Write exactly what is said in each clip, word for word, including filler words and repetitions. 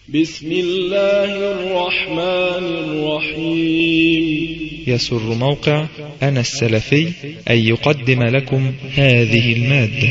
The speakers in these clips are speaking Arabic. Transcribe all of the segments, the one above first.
بسم الله الرحمن الرحيم. يسر موقع أنا السلفي أن يقدم لكم هذه المادة.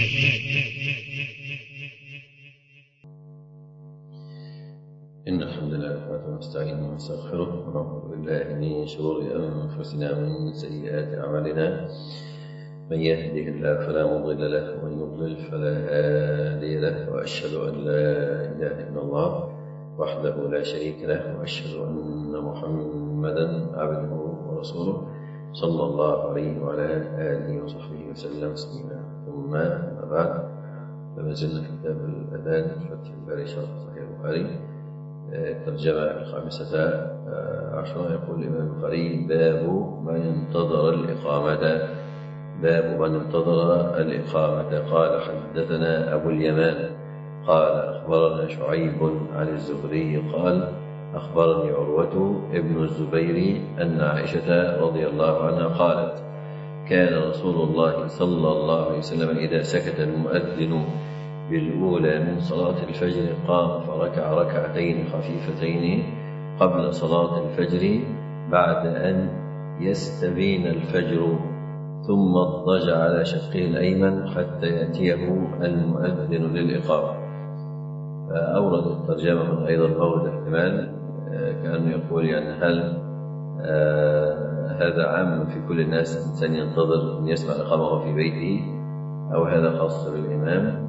إن الحمد لله نحمده ونستعينه ونستغفره ونعوذ بالله من شرور أنفسنا ومن سيئات أعمالنا. من يهده الله فلا مضل له ومن يضلل فلا هادي له، وأشهد أن لا إله إلا الله وحده لا شريك له، وأشهد أن محمدا عبده ورسوله صلى الله عليه وعلى آله وصحبه وسلم تسليما. ثم أما بعد، فما زلنا في كتاب الأذان فتح الباري شرح صحيح البخاري، الترجمة الخامسة عشرة. يقول الإمام البخاري: باب من انتظر الإقامة. باب من انتظر الإقامة. قال: حدثنا أبو اليمان قال: أخبرنا شعيب عن الزهري قال: أخبرني عروة ابن الزبير أن عائشة رضي الله عنها قالت: كان رسول الله صلى الله عليه وسلم إذا سكت المؤذن بالأولى من صلاة الفجر قام فركع ركعتين خفيفتين قبل صلاة الفجر بعد أن يستبين الفجر، ثم اضطجع على شقه الأيمن حتى يأتيه المؤذن للإقامة. فأورد الترجمة من أيضا مورد احتمال، كأنه يقول يعني هل آه هذا عام في كل الناس، الإنسان ينتظر أن يسمع الإقامة وهو في بيته، أو هذا خاص بالإمام.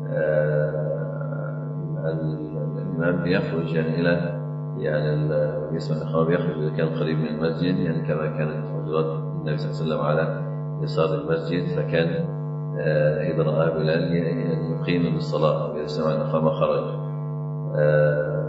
آه الإمام بيخرج يعني إلى يعني يسمع الإقامة بيخرج إذا كان قريب من المسجد، يعني كما كانت حجرات النبي صلى الله عليه وسلم على يسار المسجد، فكان آه إذا رأى بلال يقيم بالصلاة وإذا سمع الإقامة خرج. آه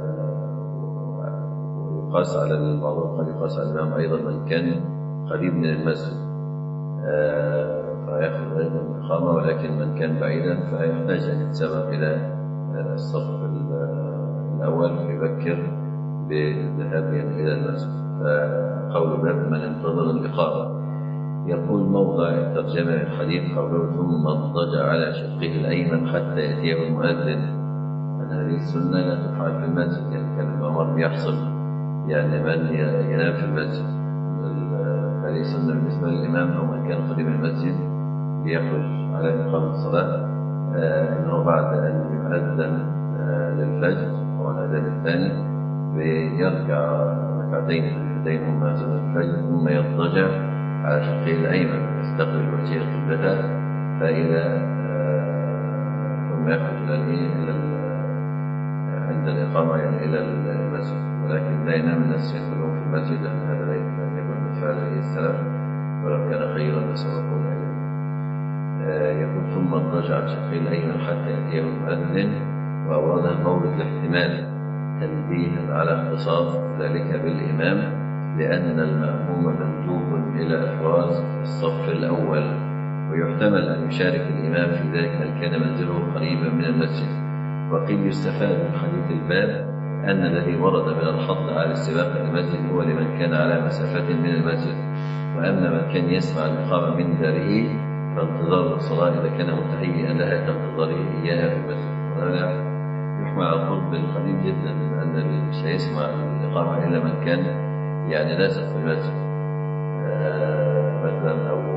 ويقاس على المعروف قد يقاس على الإمام أيضا من كان قريب من المسجد آه فيأخذ أيضا الإقامة، ولكن من كان بعيدا فيحتاج أن يتسبب إلى الصف الأول فيبكر بالذهاب يعني إلى المسجد. فقول باب من انتظر الإقامة. يقول موضع الترجمة الحديث قوله: ثم اضطجع على شقه الأيمن حتى يأتيه المؤذن. أن هذه السنة لا تفعل في المسجد، يعني كان الأمر بيحصل يعني من ينام في المسجد. هذه السنة بالنسبة للإمام أو من كان قريب من المسجد بيخرج على إقامة الصلاة، أنه بعد أن يؤذن للفجر والأذان الثاني بيركع ركعتين خفيفتين هما سنة الفجر، ثم يضطجع على شقه الأيمن يستقبل وجهه قبلته، فإذا ثم يخرج إلى عند الإقامة يعني إلى المسجد. ولكن لا ينام الناس يدخلون في المسجد، لأن هذا لا يكون من فعل السلف ولو كان خيرا لسبقون إليه. يقول: ثم اضطجع على شقه الأيمن حتى يأتيه المؤذن. وأورد مورد الاحتمال تنبيها على اختصاص ذلك بالإمام، لأن المأموم مندوب إلى إحراز الصف الأول، ويحتمل أن يشارك الإمام في ذلك من كان منزله قريبا من المسجد. وقيل يستفاد من حديث الباب أن الذي ورد من الحض على السباق للمسجد هو لمن كان على مسافة من المسجد، وأما من كان يسمع الإقامة من داره فانتظار الصلاة إذا كان متهيئا لها كانتظاره إياها في المسجد. وهذا يحمل على القرب القديم جدا، أن مش هيسمع الإقامة إلا من كان يعني لازق في المسجد آه مثلا، أو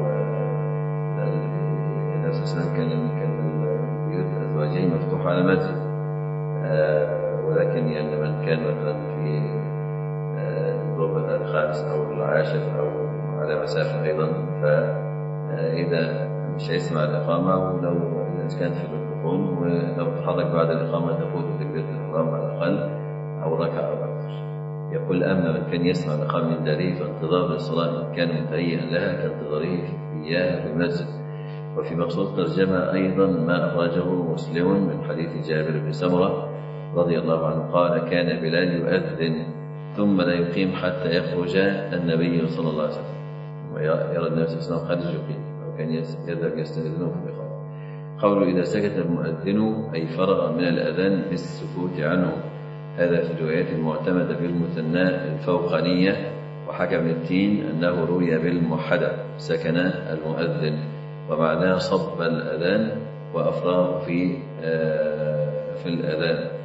النبي صلى الله عليه وسلم كان كان بيوت أزواجه مفتوحة على المسجد، آه ولكن يعني من كان مثلا في الربع الخامس أو العاشر أو على مسافة أيضا، فإذا مش هيسمع الإقامة، ولو إذا كان في الركون ولو تحرك بعد الإقامة تفوت تكبيرة الإحرام على الأقل أو ركعة أو أكثر. يقول: أما من كان يسمع الإقامة من داره فانتظار الصلاة إن كان متهيئا لها كانتظاره إياها في المسجد. وفي مقصود ترجمة أيضا ما أخرجه مسلم من حديث جابر بن سمرة رضي الله عنه قال: كان بلال يؤذن ثم لا يقيم حتى يخرج النبي صلى الله عليه وسلم، ويرى النبي صلى الله عليه وسلم خارج يقيم، وكان يذهب يستأذنه في الإقامة. قوله: إذا سكت المؤذن أي فرغ من الأذان بالسكوت عنه. هذا في الروايات المعتمدة بالمثنى الفوقانية. وحكى ابن التين أنه روي بالموحدة سكن المؤذن، ومعناه صب الأذان وأفرغ في في الأذان.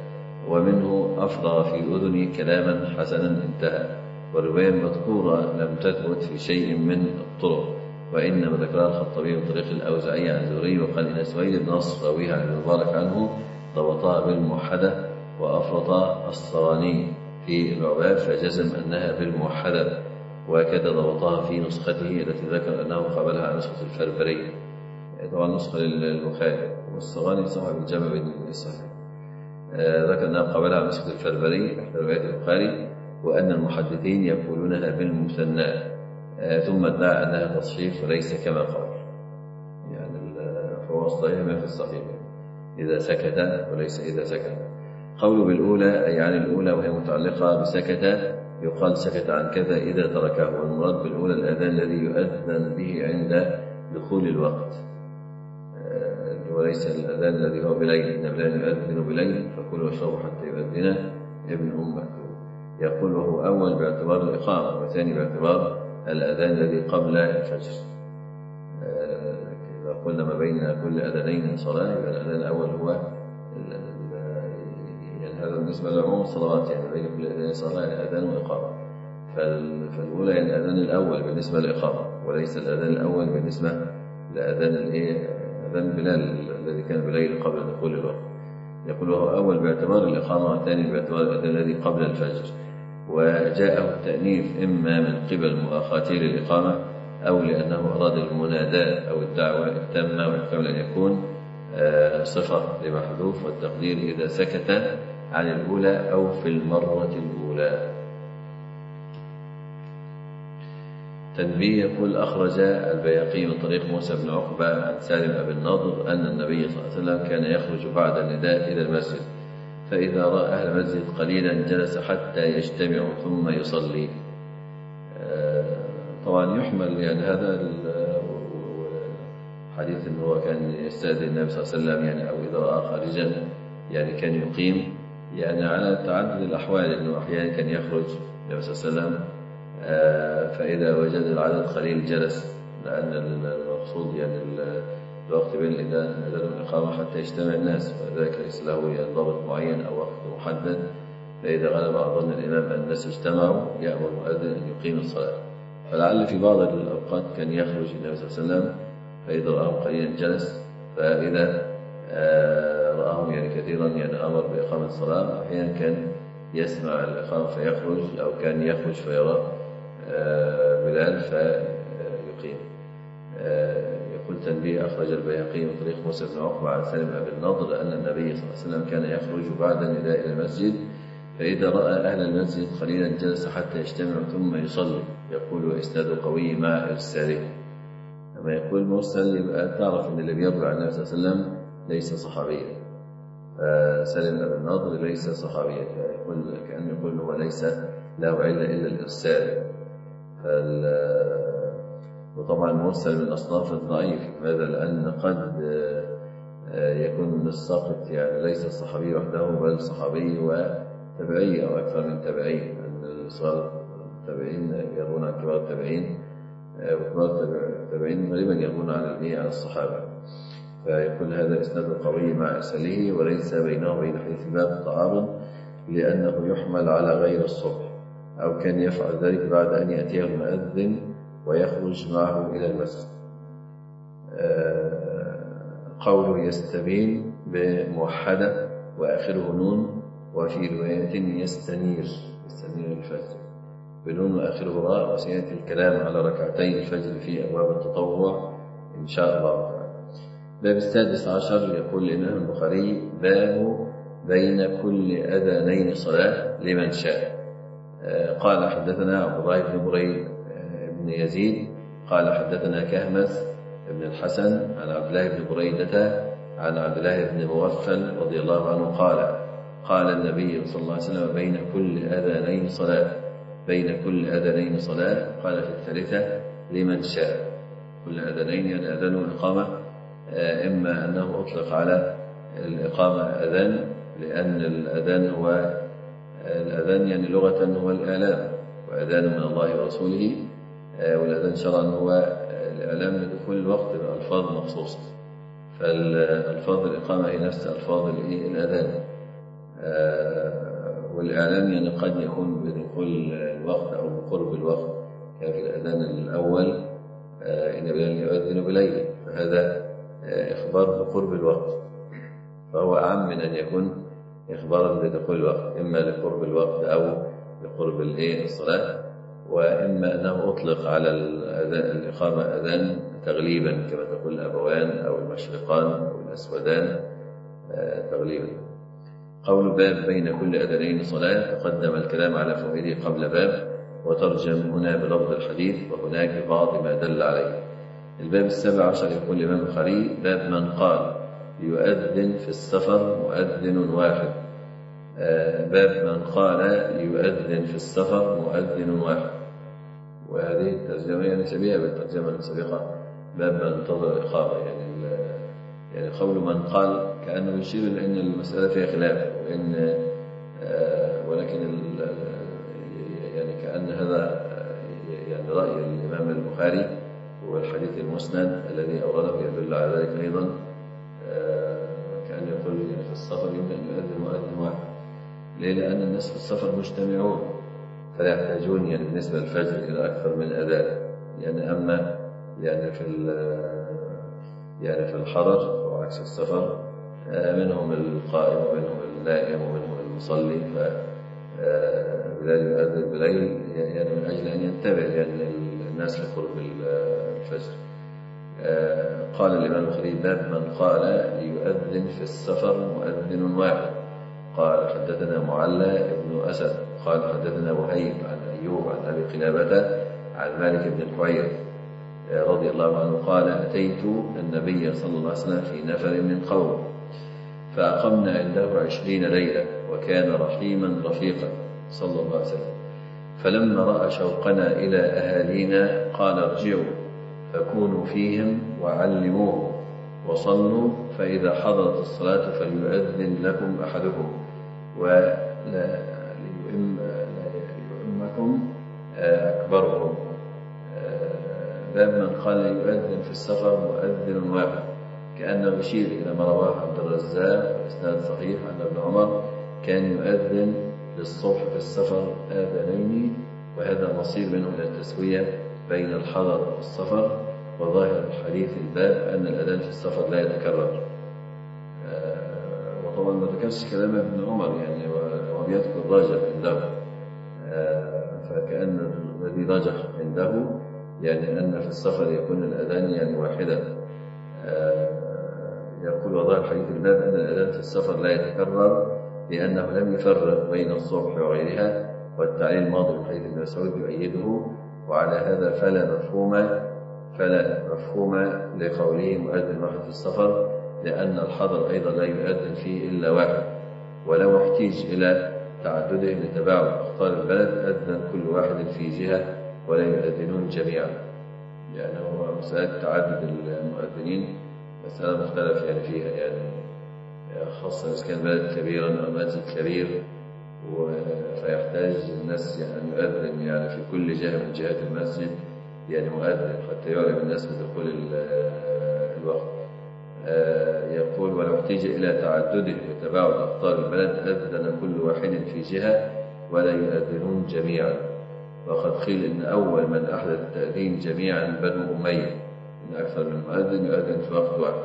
ومنه أفرغ في أذني كلاما حسنا انتهى. والرواية المذكورة لم تثبت في شيء من الطرق، وإنما ذكرها الخطابي من طريق الأوزاعي عن الزهري، وقال إن سويد بن نصر راويها عن المبارك عنه ضبطها بالموحدة، وأفرط الصراني في العباد فجزم أنها بالموحدة، وكذا ضبطها في نسخته التي ذكر أنه قابلها عن نسخة الفربري، طبعا نسخة البخاري، والصراني صاحب الجمع بين الصحيح ذكر أنه قابلها عن نسخة الفربري إحدى روايات البخاري، وأن المحدثين يقولونها بالمثنى، ثم ادعى أنها تصحيف وليس كما قال. يعني فهو الصحيح ما في الصحيح إذا سكت وليس إذا سكت. قوله بالأولى أي عن الأولى وهي متعلقة بسكت، يقال سكت عن كذا إذا تركه، والمراد بالأولى الأذان الذي يؤذن به عند دخول الوقت، وليس الأذان الذي هو بليل، إن بلال يؤذن بليل فكلوا واشربوا حتى يؤذن ابن أم مكتوم. يقول وهو أول باعتبار الإقامة، وثاني باعتبار الأذان الذي قبل الفجر. إذا قلنا ما بين كل أذانين صلاة، يبقى الأذان الأول هو يعني هذا بالنسبة لعموم الصلوات، يعني بين كل أذانين صلاة يعني أذان وإقامة. فالأولى يعني الأذان الأول بالنسبة للإقامة، وليس الأذان الأول بالنسبة لأذان الإيه أذان بلال الذي كان بليل قبل دخول الوقت. يقول وهو أول باعتبار الإقامة، والثاني باعتبار الأذان الذي قبل الفجر. وجاءه التأنيث إما من قبل مؤاخاته للإقامة، أو لأنه أراد المناداة أو الدعوة التامة، ويحتمل أن يكون صفة لمحذوف، والتقدير إذا سكت عن الأولى أو في المرة الأولى. تنبيه. يقول أخرج البيهقي من طريق موسى بن عقبة عن سالم أبي النضر أن النبي صلى الله عليه وسلم كان يخرج بعد النداء إلى المسجد، فإذا رأى أهل المسجد قليلا جلس حتى يجتمعوا ثم يصلي. طبعا يحمل يعني هذا الحديث أنه كان يستأذن النبي صلى الله عليه وسلم، يعني أو إذا رأى خارجا يعني كان يقيم، يعني على تعدد الأحوال، أنه أحيانا كان يخرج النبي صلى الله عليه وسلم فإذا وجد العدد قليل جلس، لأن المقصود يعني الوقت بين الأذان والإقامة حتى يجتمع الناس، وذلك ليس له ضابط معين أو وقت محدد. فإذا غلب أظن الإمام أن الناس اجتمعوا يأمر المؤذن أن يقيم الصلاة. فلعل في بعض الأوقات كان يخرج النبي صلى الله عليه وسلم فإذا رآهم قليلا جلس، فإذا رآهم يعني كثيرا يعني أمر بإقامة الصلاة. أحيانا كان يسمع الإقامة فيخرج، أو كان يخرج فيرى بلال فيقيم. يقول تنبيه. أخرج البيهقي من طريق موسى بن عقبة عن سالم أبي النضر أن النبي صلى الله عليه وسلم كان يخرج بعد النداء إلى المسجد، فإذا رأى أهل المسجد قليلا جلس حتى يجتمعوا ثم يصلي. يقول وإسناد قوي مع إرساله. لما يقول مرسل يبقى تعرف أن اللي بيروي عن النبي صلى الله عليه وسلم ليس صحابيا، سالم أبي النضر ليس صحابيا، فيقول كأنه يقول هو ليس له علة إلا الإرسال. وطبعا مرسل من أصناف الضعيف، ماذا؟ لأن قد يكون من الساقط يعني ليس الصحابي وحده، بل صحابي وتابعي أو أكثر من تابعي، لأن صغار التابعين يروون عن كبار التابعين، وكبار التابعين غالبا يروون عن عن الصحابة. فيقول هذا إسناد قوي مع إرساله، وليس بينه وبين حديث الباب تعارض، لأنه يحمل على غير الصبح، أو كان يفعل ذلك بعد أن يأتيه المؤذن ويخرج معه إلى المسجد. قوله يستبين بموحدة وآخره نون، وفي رواية يستنير يستنير الفجر بنون وآخره راء. وسيأتي الكلام على ركعتي الفجر في أبواب التطوع إن شاء الله تعالى. باب السادس عشر. يقول الإمام البخاري باب بين كل أذانين صلاة لمن شاء. قال حدثنا عبد الله بن بريد بن يزيد قال حدثنا كهمس بن الحسن عن عبد الله بن بريدة عن عبد الله بن مغفل رضي الله عنه قال قال النبي صلى الله عليه وسلم بين كل أذانين صلاة بين كل أذانين صلاة. قال في الثالثة لمن شاء. كل أذانين يعني أذان الإقامة، إما أنه أطلق على الإقامة أذان، لأن الأذان هو الأذان يعني لغة هو الإعلام، وأذان من الله ورسوله، والأذان شرعا هو الإعلام لدخول الوقت بألفاظ مخصوصة. فالألفاظ الإقامة هي نفس ألفاظ الأذان، والإعلام يعني قد يكون بدخول الوقت أو بقرب الوقت، كان في الأذان الأول إن بلال يؤذن بليل، فهذا إخبار بقرب الوقت، فهو أعم من أن يكون إخبارا بدخول الوقت، إما لقرب الوقت أو لقرب الصلاة، وإما أنه أطلق على الإقامة أذان تغليبا كما تقول الأبوان أو المشرقان أو الأسودان تغليبا. قول باب بين كل أذانين صلاة، تقدم الكلام على فوائده قبل باب، وترجم هنا بلفظ الحديث وهناك بعض ما دل عليه. الباب السابع عشر يقول الإمام البخاري: باب من قال يؤذن في السفر مؤذن واحد. باب من قال يؤذن في السفر مؤذن واحد، وهذه الترجمة يعني شبيهة بالترجمة السابقة، باب من انتظر الإقامة. يعني يعني قول من قال كأنه يشير إلى أن المسألة فيها خلاف، وإن ولكن يعني كأن هذا يعني رأي الإمام البخاري والحديث المسند الذي أورده يدل على ذلك أيضا، كأن يقول يعني في السفر يمكن أن يؤذن مؤذن واحد. ليه؟ لأن الناس في السفر مجتمعون، فلا يحتاجون يعني بالنسبة للفجر إلى أكثر من أذان. يعني أما يعني في يعني في الحضر وعكس السفر، منهم القائم ومنهم النائم ومنهم المصلي، فبلال يؤذن بليل يعني من أجل أن ينتبه يعني الناس لقرب الفجر. قال الإمام البخاري: باب من قال يؤذن في السفر مؤذن واحد. قال: حدثنا معلى بن أسد قال: حدثنا وهيب عن أيوب عن أبي قلابة عن مالك بن الحويرث رضي الله عنه قال: أتيت النبي صلى الله عليه وسلم في نفر من قوم، فأقمنا عنده عشرين ليلة، وكان رحيما رفيقا صلى الله عليه وسلم. فلما رأى شوقنا إلى أهالينا قال: ارجعوا فكونوا فيهم وعلموهم وصلوا، فإذا حضرت الصلاة فليؤذن لكم أحدكم ولا ليؤمكم أكبرهم. باب من قال يؤذن في السفر مؤذن واحد، كأنه يشير إلى ما رواه عبد الرزاق وإسناد صحيح عن ابن عمر كان يؤذن للصبح في السفر آذانين، وهذا مصير منه إلى التسوية بين الحضر والسفر. وظاهر الحديث الباب أن الأذان في السفر لا يتكرر، وطبعا ما ذكرش كلام ابن عمر يعني وبيذكر راجح عنده، فكأن الذي راجح عنده يعني أن في السفر يكون الأذان يعني واحدا. يقول وظاهر حديث الباب أن الأذان في السفر لا يتكرر، لأنه لم يفرق بين الصبح وغيرها، والتعليل الماضي من حديث ابن مسعود يؤيده. وعلى هذا فلا مفهوم فلا مفهوم لقوله مؤذن واحد في السفر، لأن الحضر أيضا لا يؤذن فيه إلا واحد، ولو احتيج إلى تعدده لتباعد أخطار البلد أذن كل واحد في جهة ولا يؤذنون جميعا. يعني هو مسألة تعدد المؤذنين مسألة مختلف يعني فيها، يعني خاصة إذا كان بلد كبيرا أو مسجد كبير فيحتاج الناس يعني أن يؤذن يعني في كل جهة من جهات المسجد يعني مؤذن حتى يعلم الناس بدخول الوقت. يقول ولو احتيج إلى تعدده وتباعد أقطار البلد أذن كل واحد في جهة ولا يؤذنون جميعا. وقد قيل إن أول من أحدث التأذين جميعا بنو أمية، إن أكثر من مؤذن يؤذن في وقت واحد.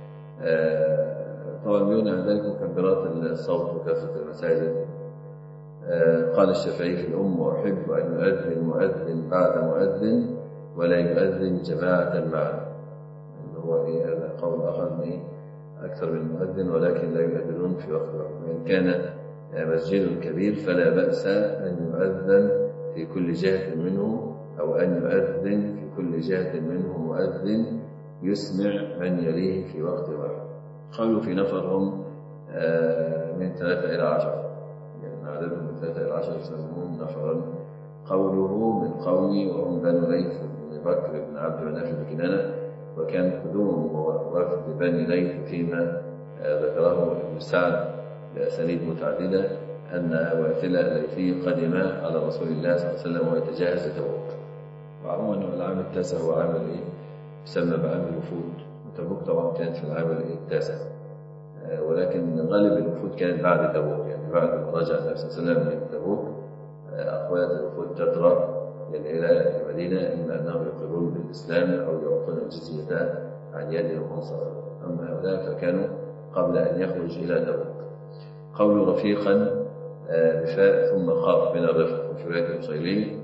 طبعا يمنع ذلك مكبرات الصوت وكثرة المساجد. قال الشافعي في الأم: وأحب أن يؤذن مؤذن بعد مؤذن ولا يؤذن جماعة معا. هو إيه هذا قول آخر إيه أكثر من مؤذن ولكن لا يؤذنون في وقت واحد. وإن كان مسجد كبير فلا بأس أن يؤذن في كل جهة منه، أو أن يؤذن في كل جهة منه مؤذن يسمع من يليه في وقت واحد. قالوا في نفرهم من ثلاثة إلى عشر، يعني عددهم من ثلاثة إلى عشر يسمون نفرا. قوله من قومي وهم بنو ليث بن بكر بن عبد مناف بن كنانة، وكان قدوم وفد بني ليث فيما ذكره ابن سعد بأسانيد متعددة أن واثلة الليثي قدم على رسول الله صلى الله عليه وسلم ويتجهز لتبوك. وعلموا أنه العام التاسع هو عام إيه يسمى بعام الوفود، وتبوك طبعا كانت في العام التاسع، ولكن غالب الوفود كانت بعد تبوك، يعني بعد ما رجع النبي صلى الله عليه وسلم من تبوك أقوات الوفود تترى يعني إلى المدينة إما أنهم يقرون بالإسلام أو يعطون الجزية عن يد المنصر. أما هؤلاء فكانوا قبل أن يخرج إلى تبوك. قول رفيقا بفاء ثم خاف من الرفق، وفي رواية البصيري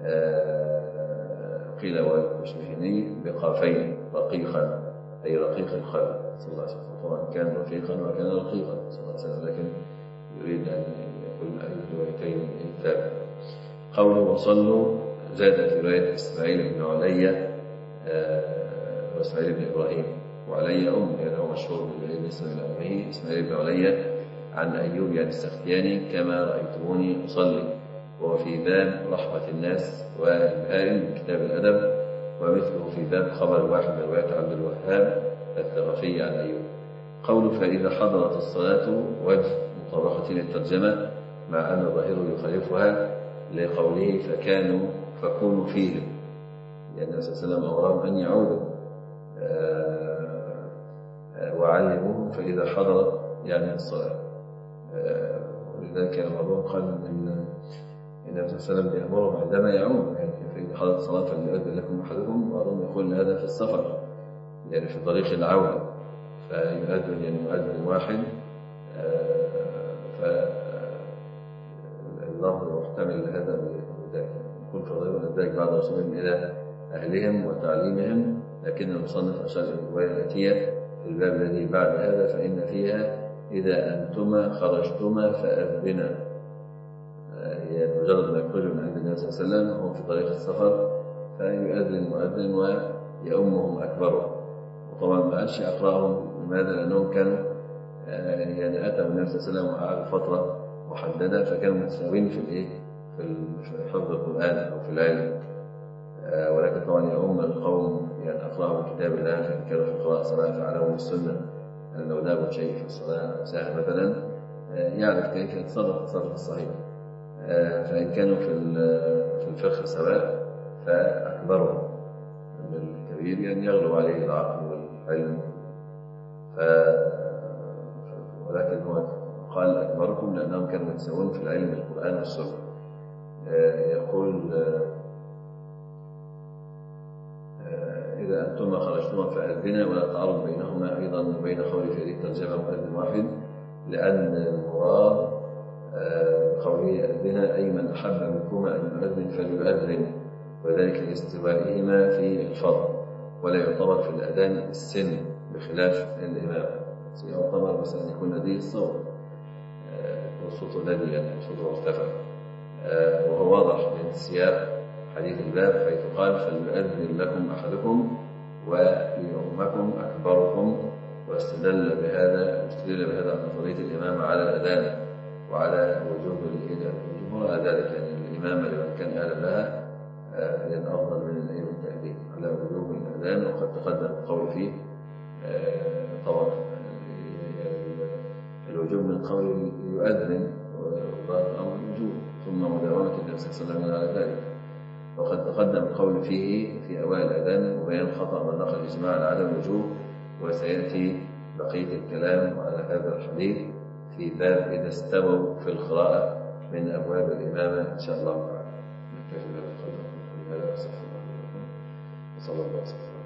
قيل والمشمهني بقافين رقيقا أي رقيق القلب صلى الله عليه وسلم. طبعا كان رفيقا وكان رقيقا صلى الله عليه وسلم، لكن يريد أن يقول أي الروايتين ثابت. قوله وصلوا زاد في رواية إسماعيل بن علي وإسماعيل بن إبراهيم، وعلي أم يعني هو مشهور بالاسم الأمي إسماعيل بن علي عن أيوب يعني السختياني كما رأيتموني أصلي، وهو في باب رحمة الناس والبهائم من كتاب الأدب، ومثله في باب خبر واحد من رواية عبد الوهاب الثقفي عن أيوب. قول فإذا حضرت الصلاة وجه مطابقة للترجمة مع أن الظاهر يخالفها لقوله فكانوا فكونوا فيهم، لأن النبي صلى الله عليه وسلم أمرهم أن يعودوا وعلموهم فإذا حضرت يعني الصلاة، ولذلك بعضهم قال أن النبي صلى الله عليه وسلم يأمرهم عندما يعود يعني فإذا حضرت الصلاة فليؤذن لكم أحدكم، وبعضهم يقول هذا في السفر يعني في طريق العودة فيؤذن يعني مؤذن واحد، فاللفظ محتمل لهذا وذاك. يكون في غير ذلك بعد وصولهم إلى أهلهم وتعليمهم، لكن المصنف أشار إلى الرواية الآتية في الباب الذي بعد هذا فإن فيها إذا أنتما خرجتما فأذنا، يعني مجرد ما يخرجوا من عند النبي صلى الله عليه وسلم وهم في طريق السفر فيؤذن المؤذن ويؤمهم أكبرهم. وطبعا ما قالش أقرأهم، لماذا؟ لأنهم كانوا يعني أتوا النبي صلى الله عليه وسلم وقعدوا فترة محددة فكانوا متساوين في الإيه؟ في حفظ القرآن أو في العلم، ولكن طبعا يؤم القوم يعني أقرأهم كتاب الله فإن كانوا في القراءة صلاة فعلمهم السنة، أن لو نابوا شيء في الصلاة سهل مثلا يعرف كيف يتصرف التصرف الصحيح، فإن كانوا في الفقه سواء فأكبرهم بالكبير يعني يغلب عليه العقل والعلم، ف... ولكن هو قال أكبركم لأنهم كانوا يتساوون في العلم القرآن والسنة. يقول إذا أنتما خرجتما فأذنا، ولا تعارض بينهما أيضا وبين قول في هذه الترجمة مؤذن واحد، لأن المراد قوله أذنا أي من أحب منكما أن يؤذن فليؤذن، وذلك لاستوائهما في الفضل، ولا يعتبر في الأذان السن بخلاف الإمام، يعتبر مثلا يكون لديه الصوت والصوت الذي يعني صوته مرتفع، وهو واضح من سياق حديث الباب حيث قال فليؤذن لكم أحدكم وليؤمكم أكبركم، واستدل بهذا استدل بهذا عن أفضلية الإمام على الأذان وعلى وجوب الجمهور على ذلك، يعني الإمامة لمن كان أهلا لها هي الأفضل من الأئمة التأديب على وجوب الأذان، وقد تقدم القول فيه طبعا الوجوب من قول يؤذن وظاهر الأمر الوجوب ثم مداومة النبي صلى الله عليه وسلم على ذلك، وقد تقدم القول فيه في أوائل الأذان وبيان خطأ من نقل الإجماع على عدم الوجوب، وسيأتي بقية الكلام على هذا الحديث في باب إذا استووا في القراءة من أبواب الإمامة إن شاء الله تعالى. نكتفي بهذا القدر وصلى الله وسلم.